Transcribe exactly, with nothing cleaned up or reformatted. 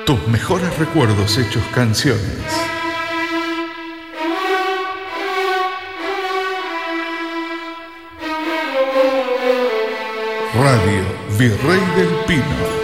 Tus mejores recuerdos hechos canciones. Radio Virrey del Pino.